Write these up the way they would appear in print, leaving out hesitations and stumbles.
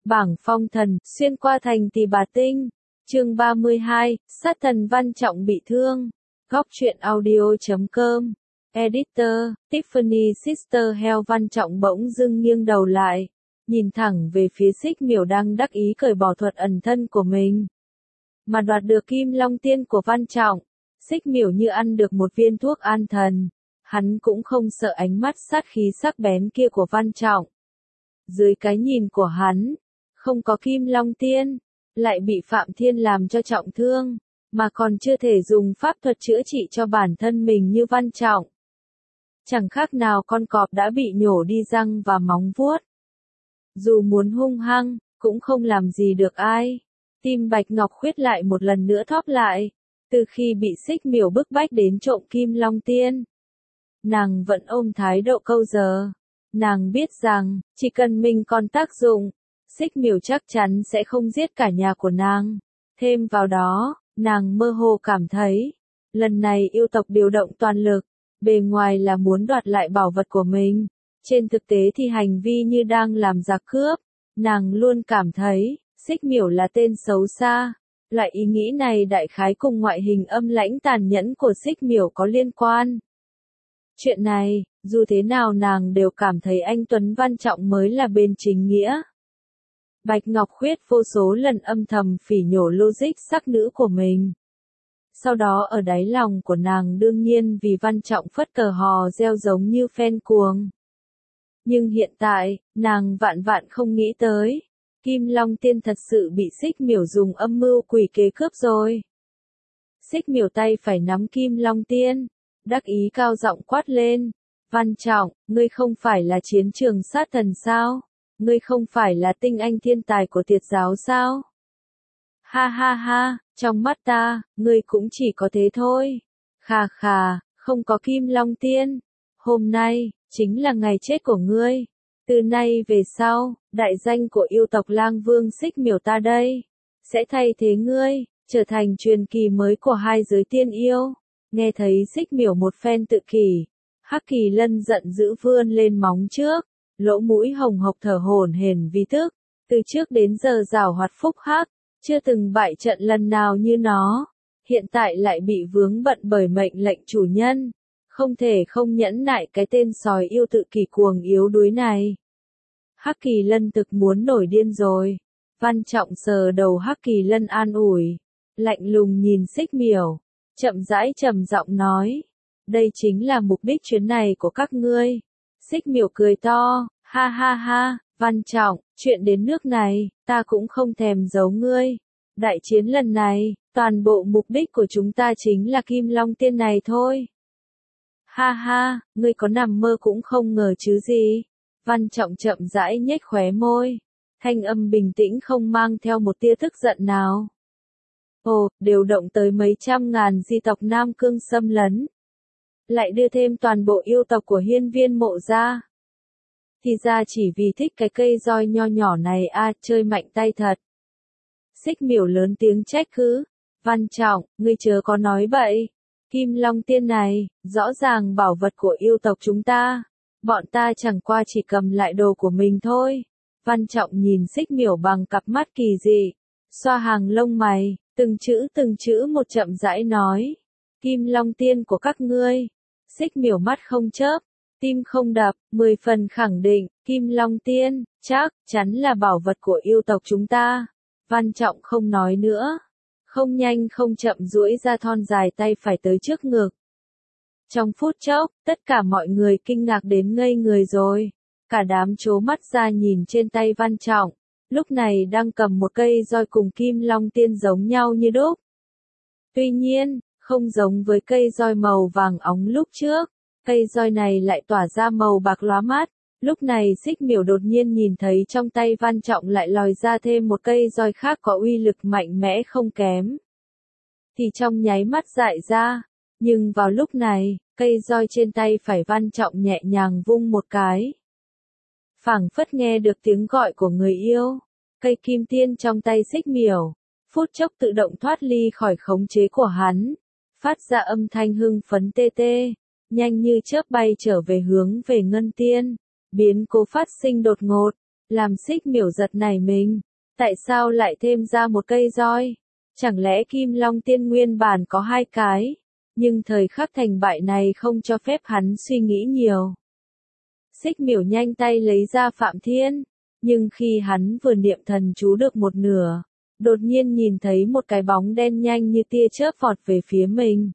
Bảng phong thần, xuyên qua thành Tỳ Bà Tinh. Chương 32, sát thần Văn Trọng bị thương. Góc truyện audio.com. Editor, Tiffany Sister Hell. Văn Trọng bỗng dưng nghiêng đầu lại, nhìn thẳng về phía Xích Miểu đang đắc ý cởi bỏ thuật ẩn thân của mình, mà đoạt được Kim Long Tiên của Văn Trọng. Xích Miểu như ăn được một viên thuốc an thần, hắn cũng không sợ ánh mắt sát khí sắc bén kia của Văn Trọng. Dưới cái nhìn của hắn, không có Kim Long Tiên, lại bị Phạm Thiên làm cho trọng thương, mà còn chưa thể dùng pháp thuật chữa trị cho bản thân mình như Văn Trọng. Chẳng khác nào con cọp đã bị nhổ đi răng và móng vuốt. Dù muốn hung hăng, cũng không làm gì được ai. Tim Bạch Ngọc Khuyết lại một lần nữa thóp lại, từ khi bị Xích Miểu bức bách đến trộm Kim Long Tiên. Nàng vẫn ôm thái độ câu giờ. Nàng biết rằng, chỉ cần mình còn tác dụng, Xích Miểu chắc chắn sẽ không giết cả nhà của nàng. Thêm vào đó, nàng mơ hồ cảm thấy, lần này yêu tộc điều động toàn lực, bề ngoài là muốn đoạt lại bảo vật của mình, trên thực tế thì hành vi như đang làm giặc cướp. Nàng luôn cảm thấy, Xích Miểu là tên xấu xa. Loại ý nghĩ này đại khái cùng ngoại hình âm lãnh tàn nhẫn của Xích Miểu có liên quan. Chuyện này, dù thế nào nàng đều cảm thấy anh Tuấn Văn Trọng mới là bên chính nghĩa. Bạch Ngọc Khuyết vô số lần âm thầm phỉ nhổ logic sắc nữ của mình. Sau đó ở đáy lòng của nàng đương nhiên vì Văn Trọng phất cờ hò reo giống như phen cuồng. Nhưng hiện tại, nàng vạn vạn không nghĩ tới, Kim Long Tiên thật sự bị Xích Miểu dùng âm mưu quỷ kế cướp rồi. Xích Miểu tay phải nắm Kim Long Tiên, đắc ý cao giọng quát lên, Văn Trọng, ngươi không phải là chiến trường sát thần sao? Ngươi không phải là tinh anh thiên tài của Tiệt giáo sao? Ha ha ha, trong mắt ta, ngươi cũng chỉ có thế thôi. Khà khà, không có Kim Long Tiên. Hôm nay, chính là ngày chết của ngươi. Từ nay về sau, đại danh của yêu tộc Lang Vương Xích Miểu ta đây, sẽ thay thế ngươi, trở thành truyền kỳ mới của hai giới tiên yêu. Nghe thấy Xích Miểu một phen tự kỷ, Hắc Kỳ Lân giận dữ vươn lên móng trước, lỗ mũi hồng hộc thở hổn hển vì tức. Từ trước đến giờ giảo hoạt phúc hắc, chưa từng bại trận lần nào như nó, hiện tại lại bị vướng bận bởi mệnh lệnh chủ nhân, không thể không nhẫn nại cái tên sói yêu tự kỷ cuồng yếu đuối này. Hắc Kỳ Lân thực muốn nổi điên rồi. Văn Trọng sờ đầu Hắc Kỳ Lân an ủi, lạnh lùng nhìn Xích Miểu, chậm rãi trầm giọng nói, đây chính là mục đích chuyến này của các ngươi. Xích Miểu cười to, ha ha ha, Văn Trọng, chuyện đến nước này, ta cũng không thèm giấu ngươi. Đại chiến lần này, toàn bộ mục đích của chúng ta chính là Kim Long Tiên này thôi. Ha ha, ngươi có nằm mơ cũng không ngờ chứ gì. Văn Trọng chậm rãi nhếch khóe môi, thanh âm bình tĩnh không mang theo một tia tức giận nào. Ồ, điều động tới mấy trăm ngàn di tộc Nam Cương xâm lấn, lại đưa thêm toàn bộ yêu tộc của Hiên Viên Mộ ra. Thì ra chỉ vì thích cái cây roi nho nhỏ này chơi mạnh tay thật. Xích Miểu lớn tiếng trách cứ, Văn Trọng, ngươi chớ có nói bậy. Kim Long Tiên này, rõ ràng bảo vật của yêu tộc chúng ta. Bọn ta chẳng qua chỉ cầm lại đồ của mình thôi. Văn Trọng nhìn Xích Miểu bằng cặp mắt kỳ dị, xoa hàng lông mày, từng chữ một chậm rãi nói. Kim Long Tiên của các ngươi. Xích Miểu mắt không chớp, tim không đập, 10 phần khẳng định, Kim Long Tiên, chắc chắn là bảo vật của yêu tộc chúng ta. Văn Trọng không nói nữa, không nhanh không chậm duỗi ra thon dài tay phải tới trước ngực. Trong phút chốc, tất cả mọi người kinh ngạc đến ngây người rồi. Cả đám trố mắt ra nhìn trên tay Văn Trọng, lúc này đang cầm một cây roi cùng Kim Long Tiên giống nhau như đúc. Tuy nhiên, không giống với cây roi màu vàng óng lúc trước, cây roi này lại tỏa ra màu bạc lóa mắt. Lúc này Xích Miểu đột nhiên nhìn thấy trong tay Văn Trọng lại lòi ra thêm một cây roi khác có uy lực mạnh mẽ không kém. Thì trong nháy mắt dại ra, nhưng vào lúc này, cây roi trên tay phải Văn Trọng nhẹ nhàng vung một cái. Phảng phất nghe được tiếng gọi của người yêu, cây kim tiên trong tay Xích Miểu, phút chốc tự động thoát ly khỏi khống chế của hắn, phát ra âm thanh hưng phấn tê tê, nhanh như chớp bay trở về hướng về Ngân Tiên. Biến cố phát sinh đột ngột, Làm Xích Miểu giật nảy mình. Tại sao lại thêm ra một cây roi? Chẳng lẽ Kim Long Tiên nguyên bản có 2 cái? Nhưng thời khắc thành bại này không cho phép hắn suy nghĩ nhiều. Xích Miểu nhanh tay lấy ra Phạm Thiên. Nhưng khi hắn vừa niệm thần chú được một nửa, đột nhiên nhìn thấy một cái bóng đen nhanh như tia chớp vọt về phía mình.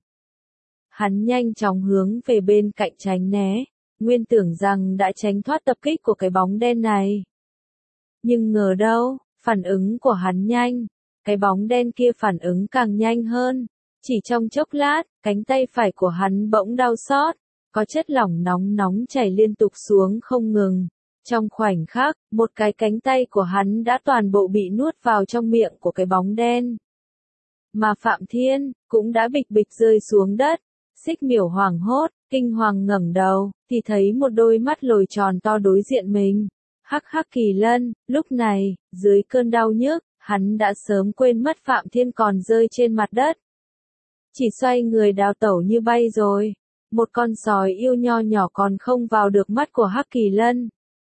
Hắn nhanh chóng hướng về bên cạnh tránh né, nguyên tưởng rằng đã tránh thoát tập kích của cái bóng đen này. Nhưng ngờ đâu, phản ứng của hắn nhanh, cái bóng đen kia phản ứng càng nhanh hơn. Chỉ trong chốc lát, cánh tay phải của hắn bỗng đau xót, có chất lỏng nóng nóng chảy liên tục xuống không ngừng. Trong khoảnh khắc, một cái cánh tay của hắn đã toàn bộ bị nuốt vào trong miệng của cái bóng đen. Mà Phạm Thiên, cũng đã bịch bịch rơi xuống đất. Xích Miểu hoảng hốt, kinh hoàng ngẩng đầu, thì thấy một đôi mắt lồi tròn to đối diện mình. Hắc Hắc Kỳ Lân, lúc này, dưới cơn đau nhức, hắn đã sớm quên mất Phạm Thiên còn rơi trên mặt đất. Chỉ xoay người đào tẩu như bay rồi. Một con sói yêu nho nhỏ còn không vào được mắt của Hắc Kỳ Lân.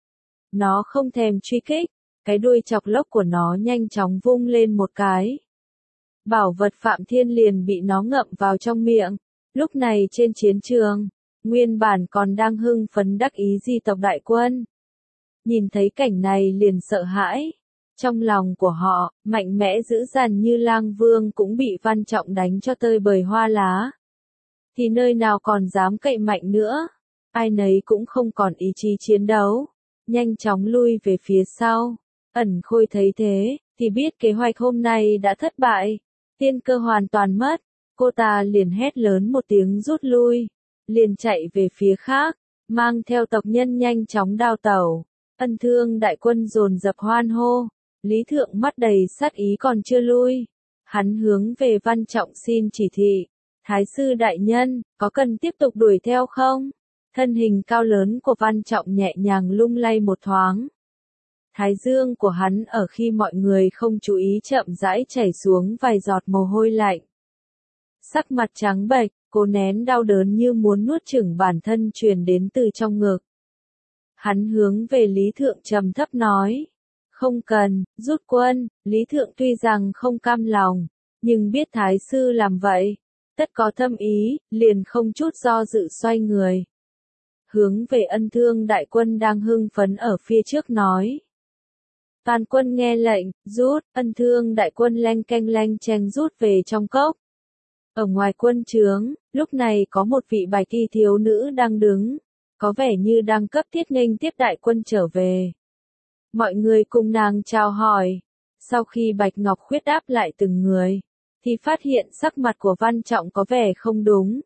Nó không thèm truy kích, cái đuôi chọc lốc của nó nhanh chóng vung lên một cái. Bảo vật Phạm Thiên liền bị nó ngậm vào trong miệng. Lúc này trên chiến trường, nguyên bản còn đang hưng phấn đắc ý di tộc đại quân. Nhìn thấy cảnh này liền sợ hãi. Trong lòng của họ, mạnh mẽ dữ dằn như Lang Vương cũng bị Văn Trọng đánh cho tơi bời hoa lá. Thì nơi nào còn dám cậy mạnh nữa. Ai nấy cũng không còn ý chí chiến đấu. Nhanh chóng lui về phía sau. Ẩn Khôi thấy thế, thì biết kế hoạch hôm nay đã thất bại. Tiên cơ hoàn toàn mất. Cô ta liền hét lớn một tiếng rút lui. Liền chạy về phía khác. Mang theo tộc nhân nhanh chóng đào tẩu. Ân Thương đại quân dồn dập hoan hô. Lý Thượng mắt đầy sát ý còn chưa lui. Hắn hướng về Văn Trọng xin chỉ thị. Thái sư đại nhân, có cần tiếp tục đuổi theo không? Thân hình cao lớn của Văn Trọng nhẹ nhàng lung lay một thoáng. Thái dương của hắn ở khi mọi người không chú ý chậm rãi chảy xuống vài giọt mồ hôi lạnh. Sắc mặt trắng bệch, cố nén đau đớn như muốn nuốt chửng bản thân truyền đến từ trong ngực. Hắn hướng về Lý Thượng trầm thấp nói. Không cần, rút quân. Lý Thượng tuy rằng không cam lòng, nhưng biết Thái sư làm vậy tất có thâm ý, liền không chút do dự xoay người. Hướng về Ân Thương đại quân đang hưng phấn ở phía trước nói. Toàn quân nghe lệnh, rút. Ân Thương đại quân leng cheng rút về trong cốc. Ở ngoài quân trướng, lúc này có một vị bạch y thiếu nữ đang đứng, có vẻ như đang cấp thiết nghênh tiếp đại quân trở về. Mọi người cùng nàng chào hỏi. Sau khi Bạch Ngọc Khuyết đáp lại từng người, thì phát hiện sắc mặt của Văn Trọng có vẻ không đúng.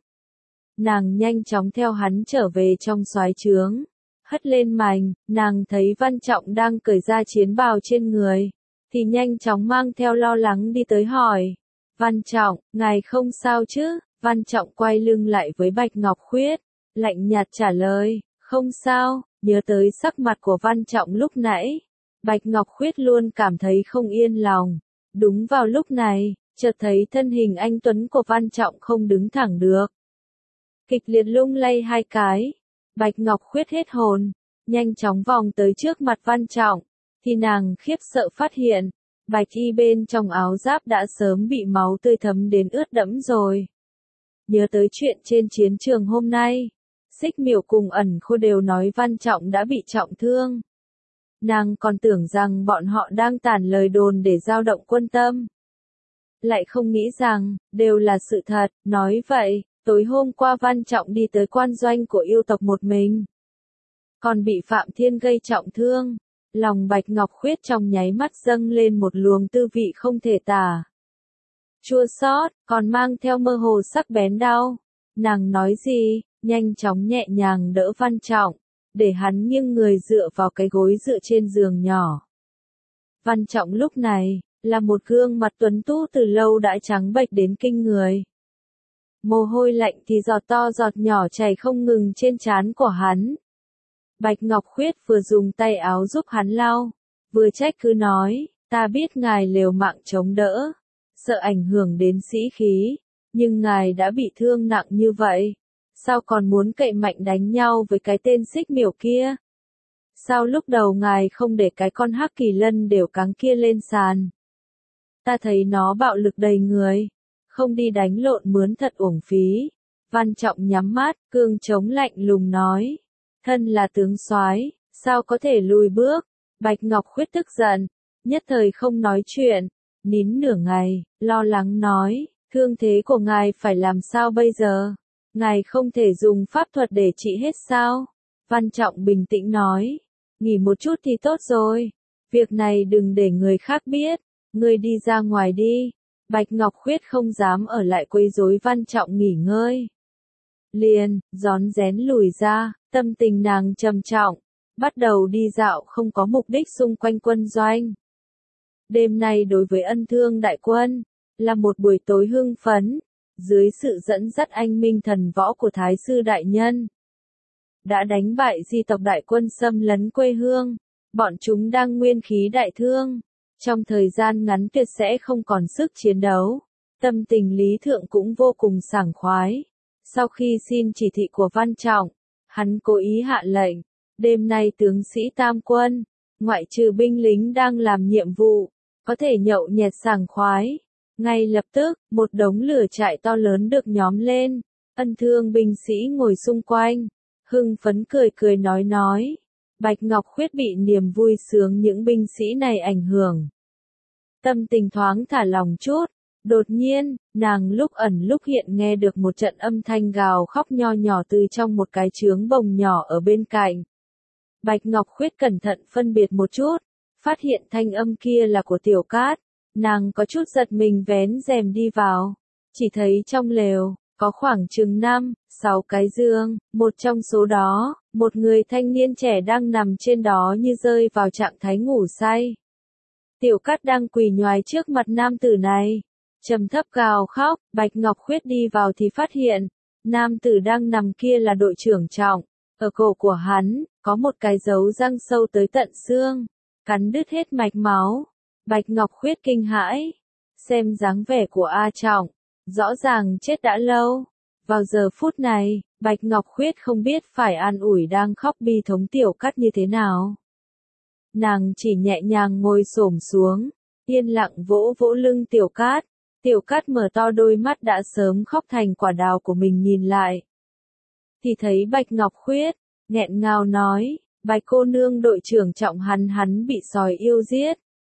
Nàng nhanh chóng theo hắn trở về trong soái trướng. Hất lên mành, nàng thấy Văn Trọng đang cởi ra chiến bào trên người, thì nhanh chóng mang theo lo lắng đi tới hỏi. Văn Trọng, ngài không sao chứ? Văn Trọng quay lưng lại với Bạch Ngọc Khuyết, lạnh nhạt trả lời, không sao. Nhớ tới sắc mặt của Văn Trọng lúc nãy, Bạch Ngọc Khuyết luôn cảm thấy không yên lòng. Đúng vào lúc này, chợt thấy thân hình anh tuấn của Văn Trọng không đứng thẳng được. Kịch liệt lung lay hai cái. Bạch Ngọc Khuyết hết hồn, nhanh chóng vòng tới trước mặt Văn Trọng, thì nàng khiếp sợ phát hiện, bạch y bên trong áo giáp đã sớm bị máu tươi thấm đến ướt đẫm rồi. Nhớ tới chuyện trên chiến trường hôm nay, Xích Miểu cùng Ẩn Khôi đều nói Văn Trọng đã bị trọng thương. Nàng còn tưởng rằng bọn họ đang tản lời đồn để dao động quân tâm. Lại không nghĩ rằng, đều là sự thật. Nói vậy, tối hôm qua Văn Trọng đi tới quan doanh của yêu tộc một mình, còn bị Phạm Thiên gây trọng thương. Lòng Bạch Ngọc Khuyết trong nháy mắt dâng lên một luồng tư vị không thể tả. Chua xót, còn mang theo mơ hồ sắc bén đau. Nàng nói gì, nhanh chóng nhẹ nhàng đỡ Văn Trọng, để hắn nghiêng người dựa vào cái gối dựa trên giường nhỏ. Văn Trọng lúc này, là một gương mặt tuấn tú từ lâu đã trắng bệch đến kinh người. Mồ hôi lạnh thì giọt to giọt nhỏ chảy không ngừng trên trán của hắn. Bạch Ngọc Khuyết vừa dùng tay áo giúp hắn lau, vừa trách cứ nói, ta biết ngài liều mạng chống đỡ, sợ ảnh hưởng đến sĩ khí, nhưng ngài đã bị thương nặng như vậy, sao còn muốn cậy mạnh đánh nhau với cái tên Xích Miểu kia? Sao lúc đầu ngài không để cái con hắc kỳ lân đều cáng kia lên sàn? Ta thấy nó bạo lực đầy người, không đi đánh lộn mướn thật uổng phí. Văn Trọng nhắm mắt, cương chống lạnh lùng nói. Thân là tướng soái, sao có thể lùi bước? Bạch Ngọc Khuyết tức giận, nhất thời không nói chuyện, nín nửa ngày, lo lắng nói, thương thế của ngài phải làm sao bây giờ? Ngài không thể dùng pháp thuật để trị hết sao? Văn Trọng bình tĩnh nói, nghỉ một chút thì tốt rồi, việc này đừng để người khác biết, ngươi đi ra ngoài đi. Bạch Ngọc Khuyết không dám ở lại quấy rối Văn Trọng nghỉ ngơi. Liền, rón rén lùi ra, tâm tình nàng trầm trọng, bắt đầu đi dạo không có mục đích xung quanh quân doanh. Đêm nay đối với Ân Thương đại quân, là một buổi tối hưng phấn, dưới sự dẫn dắt anh minh thần võ của Thái sư đại nhân. Đã đánh bại di tộc đại quân xâm lấn quê hương, bọn chúng đang nguyên khí đại thương, trong thời gian ngắn tuyệt sẽ không còn sức chiến đấu. Tâm tình Lý Thượng cũng vô cùng sảng khoái. Sau khi xin chỉ thị của Văn Trọng, hắn cố ý hạ lệnh, đêm nay tướng sĩ tam quân, ngoại trừ binh lính đang làm nhiệm vụ, có thể nhậu nhẹt sảng khoái. Ngay lập tức, một đống lửa trại to lớn được nhóm lên, Ân Thương binh sĩ ngồi xung quanh, hưng phấn cười cười nói. Bạch Ngọc Khuyết bị niềm vui sướng những binh sĩ này ảnh hưởng. Tâm tình thoáng thả lòng chút, đột nhiên, nàng lúc ẩn lúc hiện nghe được một trận âm thanh gào khóc nho nhỏ từ trong một cái trướng bồng nhỏ ở bên cạnh. Bạch Ngọc Khuyết cẩn thận phân biệt một chút, phát hiện thanh âm kia là của Tiểu Cát, nàng có chút giật mình vén rèm đi vào, chỉ thấy trong lều, có khoảng chừng 5-6 cái giường, một trong số đó, một người thanh niên trẻ đang nằm trên đó như rơi vào trạng thái ngủ say. Tiểu Cát đang quỳ nhoài trước mặt nam tử này, trầm thấp gào khóc. Bạch Ngọc Khuyết đi vào thì phát hiện, nam tử đang nằm kia là đội trưởng Trọng, ở cổ của hắn, có một cái dấu răng sâu tới tận xương, cắn đứt hết mạch máu. Bạch Ngọc Khuyết kinh hãi, xem dáng vẻ của A Trọng, rõ ràng chết đã lâu. Vào giờ phút này, Bạch Ngọc Khuyết không biết phải an ủi đang khóc bi thống Tiểu Cát như thế nào. Nàng chỉ nhẹ nhàng ngồi xổm xuống, yên lặng vỗ vỗ lưng Tiểu Cát. Tiểu Cát mở to đôi mắt đã sớm khóc thành quả đào của mình nhìn lại. Thì thấy Bạch Ngọc Khuyết, nghẹn ngào nói, Bạch cô nương đội trưởng Trọng hắn bị sói yêu giết.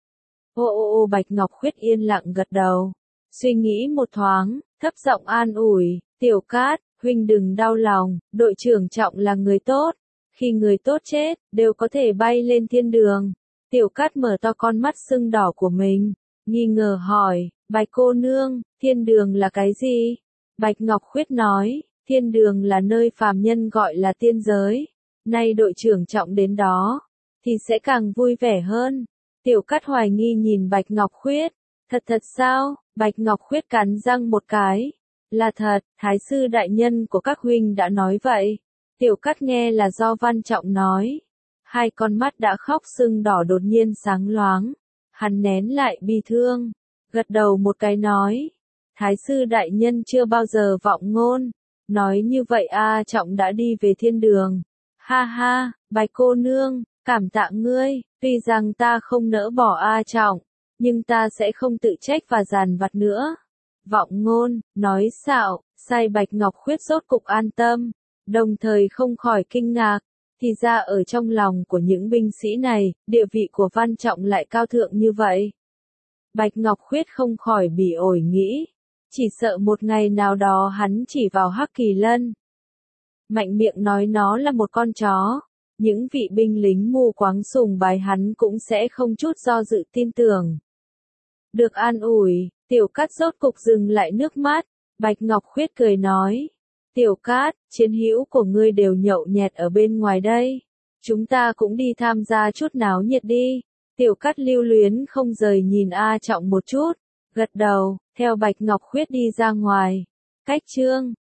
Ô Bạch Ngọc Khuyết yên lặng gật đầu, suy nghĩ một thoáng, thấp giọng an ủi, Tiểu Cát, huynh đừng đau lòng, đội trưởng Trọng là người tốt, khi người tốt chết, đều có thể bay lên thiên đường. Tiểu Cát mở to con mắt sưng đỏ của mình, nghi ngờ hỏi, Bạch cô nương, thiên đường là cái gì? Bạch Ngọc Khuyết nói, thiên đường là nơi phàm nhân gọi là tiên giới, nay đội trưởng Trọng đến đó, thì sẽ càng vui vẻ hơn. Tiểu Cát hoài nghi nhìn Bạch Ngọc Khuyết, thật sao? Bạch Ngọc Khuyết cắn răng một cái, là thật, Thái sư đại nhân của các huynh đã nói vậy. Tiểu Cát nghe là do Văn Trọng nói, hai con mắt đã khóc sưng đỏ đột nhiên sáng loáng, hắn nén lại bi thương, gật đầu một cái nói, Thái sư đại nhân chưa bao giờ vọng ngôn, nói như vậy A Trọng đã đi về thiên đường. Ha ha, Bạch cô nương, cảm tạ ngươi, tuy rằng ta không nỡ bỏ A Trọng, nhưng ta sẽ không tự trách và dằn vặt nữa. Vọng ngôn, nói xạo, sai. Bạch Ngọc Khuyết rốt cục an tâm, đồng thời không khỏi kinh ngạc, thì ra ở trong lòng của những binh sĩ này, địa vị của Văn Trọng lại cao thượng như vậy. Bạch Ngọc Khuyết không khỏi bỉ ổi nghĩ, chỉ sợ một ngày nào đó hắn chỉ vào hắc kỳ lân. Mạnh miệng nói nó là một con chó, những vị binh lính mù quáng sùng bái hắn cũng sẽ không chút do dự tin tưởng. Được an ủi, Tiểu Cát rốt cục dừng lại nước mắt, Bạch Ngọc Khuyết cười nói, Tiểu Cát, chiến hữu của ngươi đều nhậu nhẹt ở bên ngoài đây, chúng ta cũng đi tham gia chút náo nhiệt đi. Tiểu Cát lưu luyến không rời nhìn A Trọng một chút, gật đầu, theo Bạch Ngọc Khuyết đi ra ngoài. Cách chương